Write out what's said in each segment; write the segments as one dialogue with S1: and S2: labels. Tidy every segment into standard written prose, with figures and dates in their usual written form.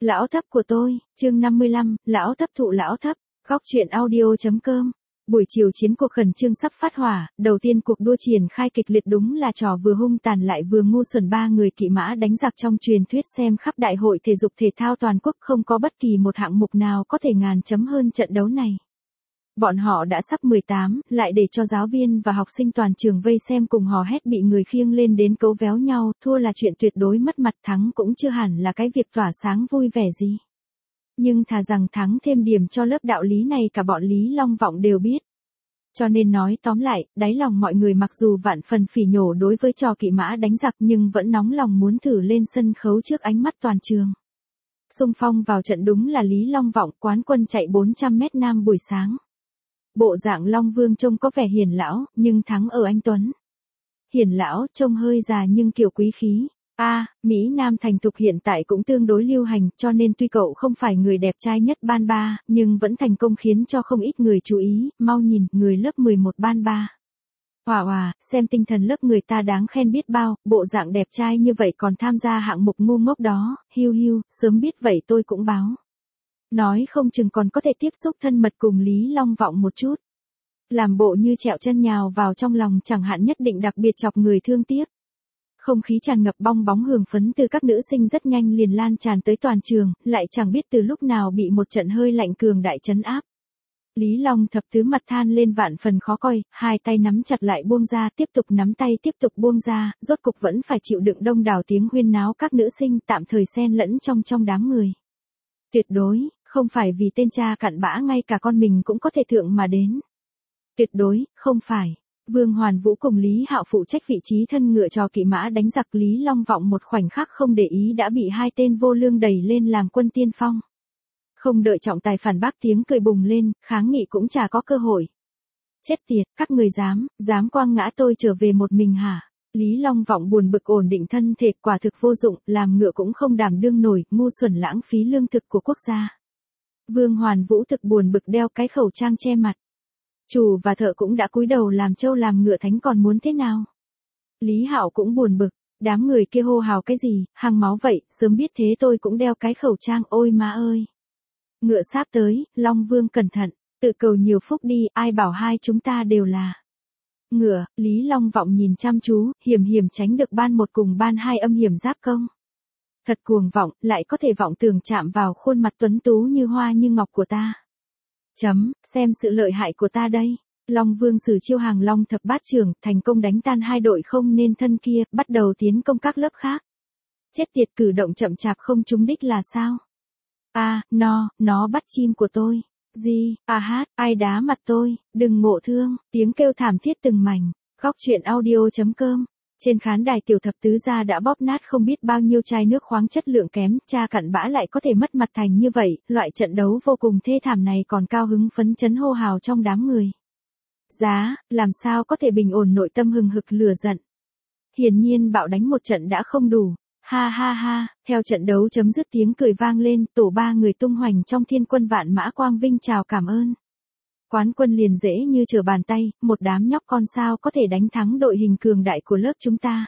S1: Lão thấp của tôi, chương 55, lão thấp thụ lão thấp, góc truyện audio.com. Buổi chiều chiến cuộc khẩn trương sắp phát hỏa, đầu tiên cuộc đua triển khai kịch liệt đúng là trò vừa hung tàn lại vừa ngu xuẩn, ba người kỵ mã đánh giặc trong truyền thuyết xem khắp đại hội thể dục thể thao toàn quốc không có bất kỳ một hạng mục nào có thể ngàn chấm hơn trận đấu này. Bọn họ đã sắp 18, lại để cho giáo viên và học sinh toàn trường vây xem cùng hò hét bị người khiêng lên đến cấu véo nhau, thua là chuyện tuyệt đối mất mặt, thắng cũng chưa hẳn là cái việc tỏa sáng vui vẻ gì. Nhưng thà rằng thắng thêm điểm cho lớp đạo lý này cả bọn Lý Long Vọng đều biết. Cho nên nói tóm lại, đáy lòng mọi người mặc dù vạn phần phỉ nhổ đối với trò kỵ mã đánh giặc nhưng vẫn nóng lòng muốn thử lên sân khấu trước ánh mắt toàn trường. Xung phong vào trận đúng là Lý Long Vọng, quán quân chạy 400 mét nam buổi sáng. Bộ dạng Long Vương trông có vẻ hiền lão, nhưng thắng ở anh Tuấn. Hiền lão trông hơi già nhưng kiểu quý khí. Mỹ Nam thành thục hiện tại cũng tương đối lưu hành, cho nên tuy cậu không phải người đẹp trai nhất ban ba, nhưng vẫn thành công khiến cho không ít người chú ý, mau nhìn, người lớp 11 ban ba. Hòa, xem tinh thần lớp người ta đáng khen biết bao, bộ dạng đẹp trai như vậy còn tham gia hạng mục ngu ngốc đó, hiu, sớm biết vậy tôi cũng báo. Nói không chừng còn có thể tiếp xúc thân mật cùng Lý Long Vọng một chút. Làm bộ như trẹo chân nhào vào trong lòng chẳng hạn nhất định đặc biệt chọc người thương tiếc. Không khí tràn ngập bong bóng hưởng phấn từ các nữ sinh rất nhanh liền lan tràn tới toàn trường, lại chẳng biết từ lúc nào bị một trận hơi lạnh cường đại trấn áp. Lý Long Thập Tứ mặt than lên vạn phần khó coi, hai tay nắm chặt lại buông ra, tiếp tục nắm tay tiếp tục buông ra, rốt cục vẫn phải chịu đựng đông đảo tiếng huyên náo các nữ sinh tạm thời xen lẫn trong đám người. Tuyệt đối, không phải vì tên cha cặn bã ngay cả con mình cũng có thể thượng mà đến. Tuyệt đối, không phải. Vương Hoàn Vũ cùng Lý Hạo phụ trách vị trí thân ngựa trò kỵ mã đánh giặc, Lý Long Vọng một khoảnh khắc không để ý đã bị hai tên vô lương đẩy lên làm quân tiên phong. Không đợi trọng tài phản bác tiếng cười bùng lên, kháng nghị cũng chả có cơ hội. Chết tiệt, các người dám quăng ngã tôi trở về một mình hả? Lý Long Vọng buồn bực ổn định thân thể, quả thực vô dụng, làm ngựa cũng không đảm đương nổi, ngu xuẩn lãng phí lương thực của quốc gia. Vương Hoàn Vũ thực buồn bực đeo cái khẩu trang che mặt. Chủ và thợ cũng đã cúi đầu làm trâu làm ngựa thánh còn muốn thế nào? Lý Hạo cũng buồn bực, đám người kia hô hào cái gì, hàng máu vậy, sớm biết thế tôi cũng đeo cái khẩu trang, ôi má ơi. Ngựa sáp tới, Long Vương cẩn thận, tự cầu nhiều phúc đi, ai bảo hai chúng ta đều là ngựa. Lý Long Vọng nhìn chăm chú, hiểm tránh được ban một cùng ban hai âm hiểm giáp công. Thật cuồng vọng, lại có thể vọng tưởng chạm vào khuôn mặt tuấn tú như hoa như ngọc của ta. Xem sự lợi hại của ta đây. Long Vương sử chiêu hàng Long Thập Bát Trưởng, thành công đánh tan hai đội không nên thân kia, bắt đầu tiến công các lớp khác. Chết tiệt, cử động chậm chạp không trúng đích là sao? Nó bắt chim của tôi. Gì? Ai đá mặt tôi, đừng ngộ thương, tiếng kêu thảm thiết từng mảnh. Góc truyện audio.com. Trên khán đài tiểu thập tứ gia đã bóp nát không biết bao nhiêu chai nước khoáng chất lượng kém, cha cặn bã lại có thể mất mặt thành như vậy, loại trận đấu vô cùng thê thảm này còn cao hứng phấn chấn hô hào trong đám người. Làm sao có thể bình ổn nội tâm hừng hực lửa giận. Hiển nhiên bạo đánh một trận đã không đủ. Ha, theo trận đấu chấm dứt tiếng cười vang lên, tổ ba người tung hoành trong thiên quân vạn mã quang vinh chào cảm ơn. Quán quân liền dễ như trở bàn tay, một đám nhóc con sao có thể đánh thắng đội hình cường đại của lớp chúng ta.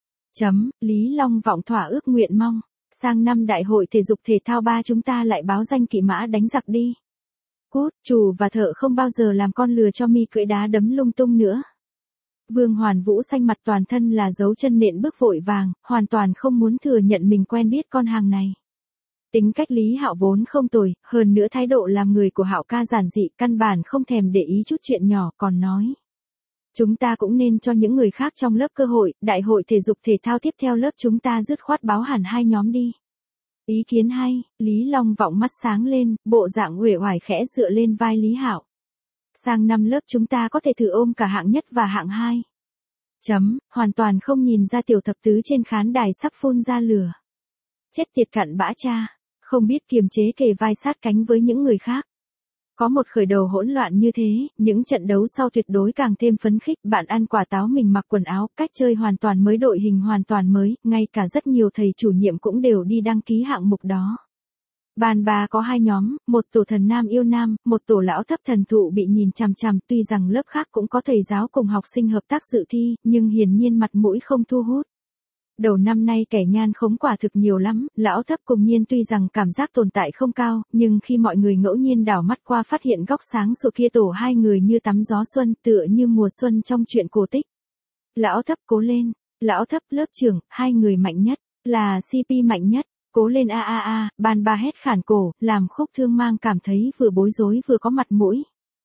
S1: Lý Long Vọng thỏa ước nguyện mong, sang năm đại hội thể dục thể thao ba chúng ta lại báo danh kỵ mã đánh giặc đi. Cút, chủ và thợ không bao giờ làm con lừa cho mi cưỡi đá đấm lung tung nữa. Vương Hoàn Vũ xanh mặt toàn thân là dấu chân nện bước vội vàng, hoàn toàn không muốn thừa nhận mình quen biết con hàng này. Tính cách Lý Hạo vốn không tồi, hơn nữa thái độ làm người của Hạo ca giản dị, căn bản không thèm để ý chút chuyện nhỏ, còn nói. Chúng ta cũng nên cho những người khác trong lớp cơ hội, đại hội thể dục thể thao tiếp theo lớp chúng ta dứt khoát báo hẳn hai nhóm đi. Ý kiến hay, Lý Long Vọng mắt sáng lên, bộ dạng uể oải khẽ dựa lên vai Lý Hạo. Sang năm lớp chúng ta có thể thử ôm cả hạng nhất và hạng hai. Hoàn toàn không nhìn ra tiểu thập tứ trên khán đài sắp phun ra lửa. Chết tiệt cặn bã cha, không biết kiềm chế kề vai sát cánh với những người khác. Có một khởi đầu hỗn loạn như thế, những trận đấu sau tuyệt đối càng thêm phấn khích, bạn ăn quả táo mình mặc quần áo, cách chơi hoàn toàn mới, đội hình hoàn toàn mới, ngay cả rất nhiều thầy chủ nhiệm cũng đều đi đăng ký hạng mục đó. Ban ba có hai nhóm, một tổ thần nam yêu nam, một tổ lão thấp thần thụ bị nhìn chằm chằm, tuy rằng lớp khác cũng có thầy giáo cùng học sinh hợp tác dự thi, nhưng hiển nhiên mặt mũi không thu hút. Đầu năm nay kẻ nhan khống quả thực nhiều lắm, lão thấp cùng Nhiên tuy rằng cảm giác tồn tại không cao, nhưng khi mọi người ngẫu nhiên đảo mắt qua phát hiện góc sáng sủa kia tổ hai người như tắm gió xuân, tựa như mùa xuân trong truyện cổ tích. Lão thấp cố lên, lão thấp lớp trưởng, hai người mạnh nhất, là CP mạnh nhất, cố lên a a a, ban ba hét khản cổ, làm Khúc Thương Mang cảm thấy vừa bối rối vừa có mặt mũi.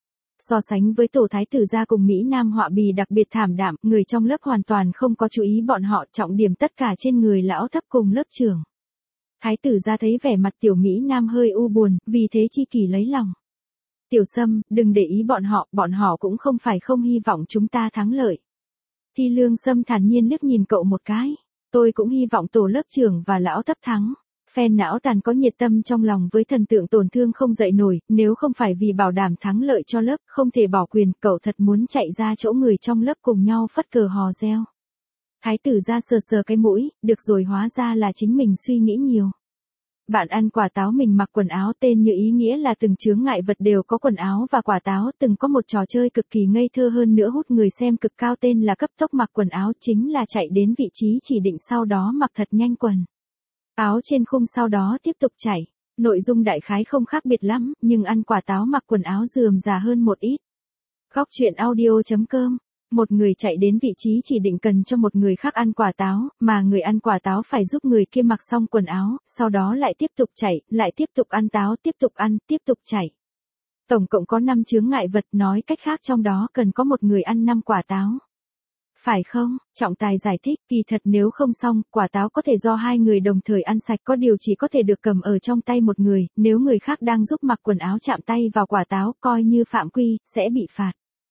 S1: So sánh với tổ thái tử gia cùng Mỹ Nam họa bì đặc biệt thảm đạm, người trong lớp hoàn toàn không có chú ý bọn họ, trọng điểm tất cả trên người lão thấp cùng lớp trưởng. Thái tử gia thấy vẻ mặt tiểu Mỹ Nam hơi u buồn, vì thế chi kỷ lấy lòng. Tiểu Sâm, đừng để ý bọn họ cũng không phải không hy vọng chúng ta thắng lợi. Thi Lương Sâm thản nhiên liếc nhìn cậu một cái. Tôi cũng hy vọng tổ lớp trưởng và lão thấp thắng. Phen não tàn có nhiệt tâm trong lòng với thần tượng tổn thương không dậy nổi, nếu không phải vì bảo đảm thắng lợi cho lớp, không thể bỏ quyền, cậu thật muốn chạy ra chỗ người trong lớp cùng nhau phất cờ hò reo. Thái tử ra sờ sờ cái mũi, được rồi, hóa ra là chính mình suy nghĩ nhiều. Bạn ăn quả táo mình mặc quần áo, tên như ý nghĩa là từng chướng ngại vật đều có quần áo và quả táo, từng có một trò chơi cực kỳ ngây thơ hơn nữa hút người xem cực cao tên là cấp tốc mặc quần áo, chính là chạy đến vị trí chỉ định sau đó mặc thật nhanh quần áo trên khung sau đó tiếp tục chạy. Nội dung đại khái không khác biệt lắm, nhưng ăn quả táo mặc quần áo rườm rà hơn một ít. Góc truyện audio.com. Một người chạy đến vị trí chỉ định cần cho một người khác ăn quả táo, mà người ăn quả táo phải giúp người kia mặc xong quần áo, sau đó lại tiếp tục chạy, lại tiếp tục ăn táo, tiếp tục ăn, tiếp tục chạy. Tổng cộng có 5 chướng ngại vật, nói cách khác trong đó cần có một người ăn 5 quả táo. Phải không? Trọng tài giải thích, kỳ thật nếu không xong, quả táo có thể do hai người đồng thời ăn sạch, có điều chỉ có thể được cầm ở trong tay một người, nếu người khác đang giúp mặc quần áo chạm tay vào quả táo, coi như phạm quy, sẽ bị phạt.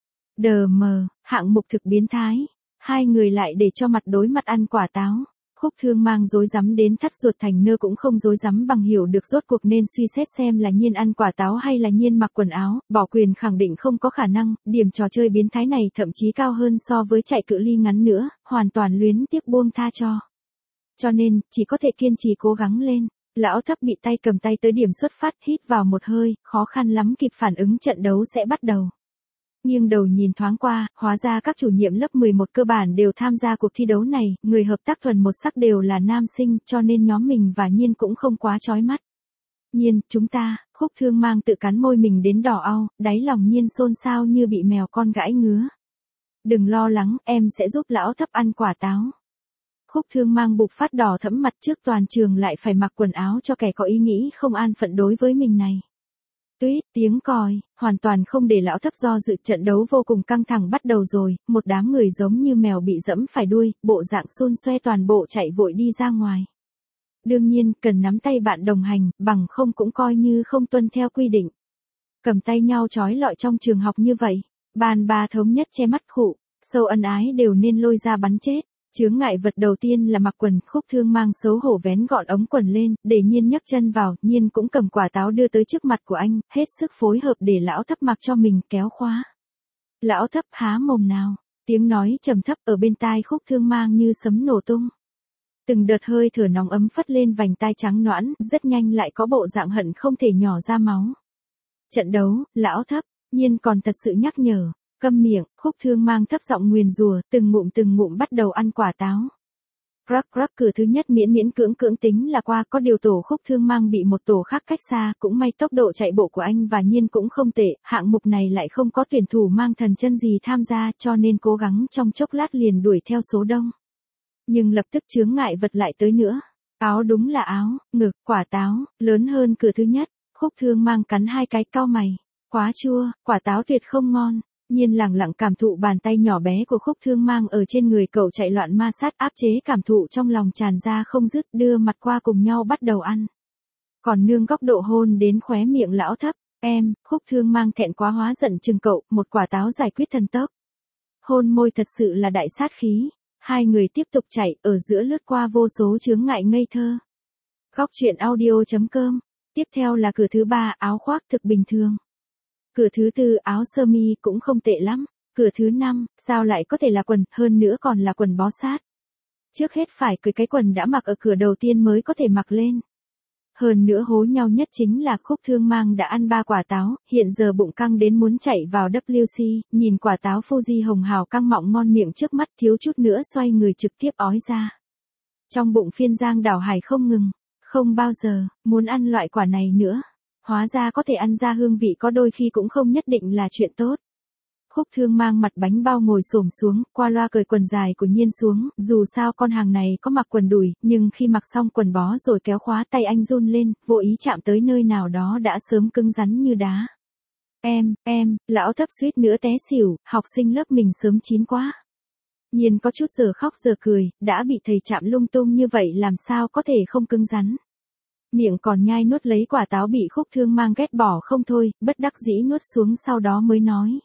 S1: Đờ mờ, hạng mục thực biến thái. Hai người lại để cho mặt đối mặt ăn quả táo. Khúc Thương Mang rối rắm đến thắt ruột thành nơ cũng không rối rắm bằng hiểu được rốt cuộc nên suy xét xem là Nhiên ăn quả táo hay là Nhiên mặc quần áo, bỏ quyền khẳng định không có khả năng, điểm trò chơi biến thái này thậm chí cao hơn so với chạy cự ly ngắn nữa, hoàn toàn luyến tiếc buông tha cho. Cho nên, chỉ có thể kiên trì cố gắng lên. Lão thấp bị tay cầm tay tới điểm xuất phát, hít vào một hơi, khó khăn lắm kịp phản ứng trận đấu sẽ bắt đầu. Nghiêng đầu nhìn thoáng qua, hóa ra các chủ nhiệm lớp 11 cơ bản đều tham gia cuộc thi đấu này, người hợp tác thuần một sắc đều là nam sinh, cho nên nhóm mình và Nhiên cũng không quá chói mắt. Nhiên, chúng ta, Khúc Thương Mang tự cắn môi mình đến đỏ au, đáy lòng Nhiên xôn xao như bị mèo con gãi ngứa. Đừng lo lắng, em sẽ giúp lão thấp ăn quả táo. Khúc Thương Mang bục phát đỏ thẫm mặt trước toàn trường lại phải mặc quần áo cho kẻ có ý nghĩ không an phận đối với mình này. Tuyết, tiếng còi, hoàn toàn không để lão thấp do dự, trận đấu vô cùng căng thẳng bắt đầu rồi, một đám người giống như mèo bị dẫm phải đuôi, bộ dạng xôn xoe toàn bộ chạy vội đi ra ngoài. Đương nhiên, cần nắm tay bạn đồng hành, bằng không cũng coi như không tuân theo quy định. Cầm tay nhau trói lọi trong trường học như vậy, bàn bà thống nhất che mắt khụ, sâu ân ái đều nên lôi ra bắn chết. Chướng ngại vật đầu tiên là mặc quần, Khúc Thương Mang xấu hổ vén gọn ống quần lên, để Nhiên nhấc chân vào, Nhiên cũng cầm quả táo đưa tới trước mặt của anh, hết sức phối hợp để lão thấp mặc cho mình, kéo khóa. Lão thấp há mồm nào, tiếng nói trầm thấp ở bên tai Khúc Thương Mang như sấm nổ tung. Từng đợt hơi thở nóng ấm phất lên vành tai trắng nõn, rất nhanh lại có bộ dạng hận không thể nhỏ ra máu. Trận đấu, lão thấp, Nhiên còn thật sự nhắc nhở. Câm miệng, Khúc Thương Mang thấp giọng nguyền rủa, từng ngụm bắt đầu ăn quả táo. Crack crack, cửa thứ nhất miễn cưỡng tính là qua, có điều tổ Khúc Thương Mang bị một tổ khác cách xa, cũng may tốc độ chạy bộ của anh và Nhiên cũng không tệ, hạng mục này lại không có tuyển thủ mang thần chân gì tham gia, cho nên cố gắng trong chốc lát liền đuổi theo số đông. Nhưng lập tức chướng ngại vật lại tới nữa. Áo, đúng là áo, ngực, quả táo, lớn hơn cửa thứ nhất, Khúc Thương Mang cắn hai cái cau mày. Quá chua, quả táo tuyệt không ngon. Nhiên lặng lặng cảm thụ bàn tay nhỏ bé của Khúc Thương Mang ở trên người cậu chạy loạn ma sát, áp chế cảm thụ trong lòng tràn ra không dứt, đưa mặt qua cùng nhau bắt đầu ăn. Còn nương góc độ hôn đến khóe miệng lão thấp, em, Khúc Thương Mang thẹn quá hóa giận chừng cậu, một quả táo giải quyết thần tốc. Hôn môi thật sự là đại sát khí, hai người tiếp tục chạy, ở giữa lướt qua vô số chướng ngại ngây thơ. Góc truyện audio.com, tiếp theo là cửa thứ 3, áo khoác thực bình thường. Cửa thứ 4, áo sơ mi cũng không tệ lắm. Cửa thứ 5, sao lại có thể là quần, hơn nữa còn là quần bó sát. Trước hết phải cởi cái quần đã mặc ở cửa đầu tiên mới có thể mặc lên. Hơn nữa hố nhau nhất chính là Khúc Thương Mang đã ăn 3 quả táo, hiện giờ bụng căng đến muốn chạy vào WC, nhìn quả táo Fuji hồng hào căng mọng ngon miệng trước mắt thiếu chút nữa xoay người trực tiếp ói ra. Trong bụng phiên giang đảo hải không ngừng, không bao giờ, muốn ăn loại quả này nữa. Hóa ra có thể ăn ra hương vị có đôi khi cũng không nhất định là chuyện tốt. Khúc Thương mang mặt bánh bao ngồi xổm xuống, qua loa cởi quần dài của Nhiên xuống, dù sao con hàng này có mặc quần đùi, nhưng khi mặc xong quần bó rồi kéo khóa tay anh run lên, vô ý chạm tới nơi nào đó đã sớm cứng rắn như đá. Lão thấp suýt nữa té xỉu, học sinh lớp mình sớm chín quá. Nhiên có chút giờ khóc giờ cười, đã bị thầy chạm lung tung như vậy làm sao có thể không cứng rắn. Miệng còn nhai nuốt lấy quả táo bị Khúc Thương mang ghét bỏ không thôi, bất đắc dĩ nuốt xuống sau đó mới nói.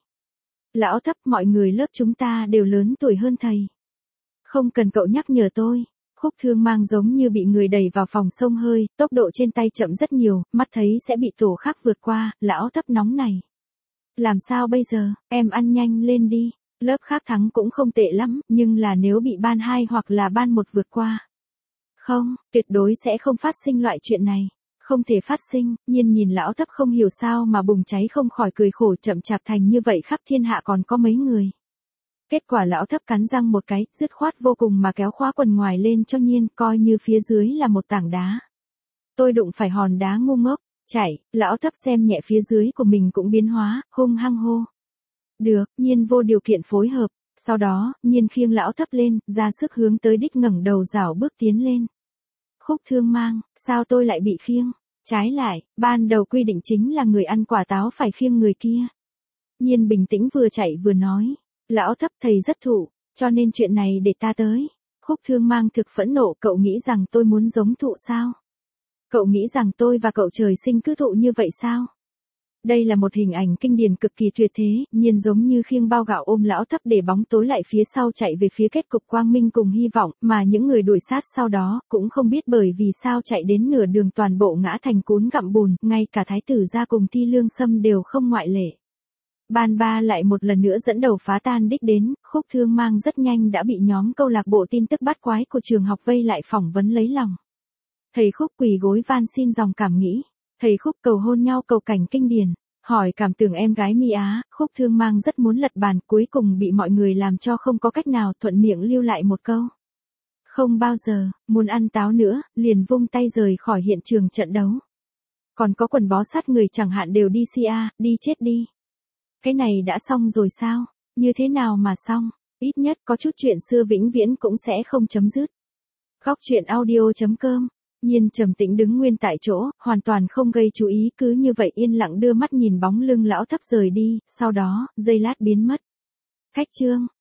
S1: Lão thấp, mọi người lớp chúng ta đều lớn tuổi hơn thầy. Không cần cậu nhắc nhở tôi. Khúc Thương mang giống như bị người đẩy vào phòng xông hơi, tốc độ trên tay chậm rất nhiều, mắt thấy sẽ bị tổ khác vượt qua, lão thấp nóng này. Làm sao bây giờ, em ăn nhanh lên đi. Lớp khác thắng cũng không tệ lắm, nhưng là nếu bị ban 2 hoặc là ban 1 vượt qua. Không, tuyệt đối sẽ không phát sinh loại chuyện này. Không thể phát sinh, Nhiên nhìn lão thấp không hiểu sao mà bùng cháy không khỏi cười khổ chậm chạp thành như vậy khắp thiên hạ còn có mấy người. Kết quả lão thấp cắn răng một cái, dứt khoát vô cùng mà kéo khóa quần ngoài lên cho Nhiên, coi như phía dưới là một tảng đá. Tôi đụng phải hòn đá ngu ngốc, chạy, lão thấp xem nhẹ phía dưới của mình cũng biến hóa, hung hăng hô. Được, Nhiên vô điều kiện phối hợp, sau đó, Nhiên khiêng lão thấp lên, ra sức hướng tới đích ngẩng đầu rảo bước tiến lên. Khúc Thương mang, sao tôi lại bị khiêng? Trái lại, ban đầu quy định chính là người ăn quả táo phải khiêng người kia. Nhiên bình tĩnh vừa chạy vừa nói, lão thấp thầy rất thụ, cho nên chuyện này để ta tới. Khúc Thương mang thực phẫn nộ, cậu nghĩ rằng tôi muốn giống thụ sao? Cậu nghĩ rằng tôi và cậu trời sinh cứ thụ như vậy sao? Đây là một hình ảnh kinh điển cực kỳ tuyệt thế, Nhiên giống như khiêng bao gạo ôm lão thấp để bóng tối lại phía sau chạy về phía kết cục quang minh cùng hy vọng, mà những người đuổi sát sau đó, cũng không biết bởi vì sao chạy đến nửa đường toàn bộ ngã thành cún gặm bùn, ngay cả thái tử gia cùng Thi Lương Sâm đều không ngoại lệ. Ban ba lại một lần nữa dẫn đầu phá tan đích đến, Khúc Thương mang rất nhanh đã bị nhóm câu lạc bộ tin tức bắt quái của trường học vây lại phỏng vấn lấy lòng. Thầy Khúc quỳ gối van xin dòng cảm nghĩ. Thầy Khúc cầu hôn nhau cầu cảnh kinh điển, hỏi cảm tưởng em gái Mi Á, Khúc Thương mang rất muốn lật bàn, cuối cùng bị mọi người làm cho không có cách nào, thuận miệng lưu lại một câu. Không bao giờ, muốn ăn táo nữa, liền vung tay rời khỏi hiện trường trận đấu. Còn có quần bó sát người chẳng hạn đều đi đi chết đi. Cái này đã xong rồi sao? Như thế nào mà xong? Ít nhất có chút chuyện xưa vĩnh viễn cũng sẽ không chấm dứt. Góc truyện audio.com. Nhiên trầm tĩnh đứng nguyên tại chỗ, hoàn toàn không gây chú ý, cứ như vậy yên lặng đưa mắt nhìn bóng lưng lão thấp rời đi, sau đó, giây lát biến mất. Khách trương,